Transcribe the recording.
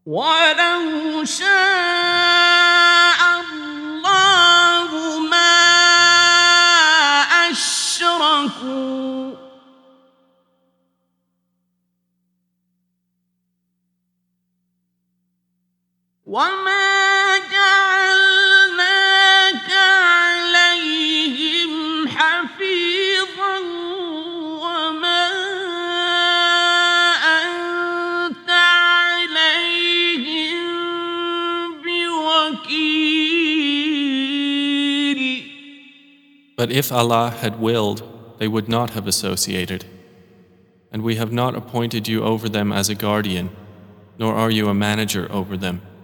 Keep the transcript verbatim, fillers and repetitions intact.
وَلَوْ شَاءَ اللَّهُ مَا أَشْرَكُوا ۗ وَمَا جَعَلْنَاكَ عَلَيْهِمْ حَفِيظًا وَمَا أَنتَ عَلَيْهِم بِوَكِيلٍ. But if Allah had willed, they would not have associated. And we have not appointed you over them as a guardian, nor are you a manager over them.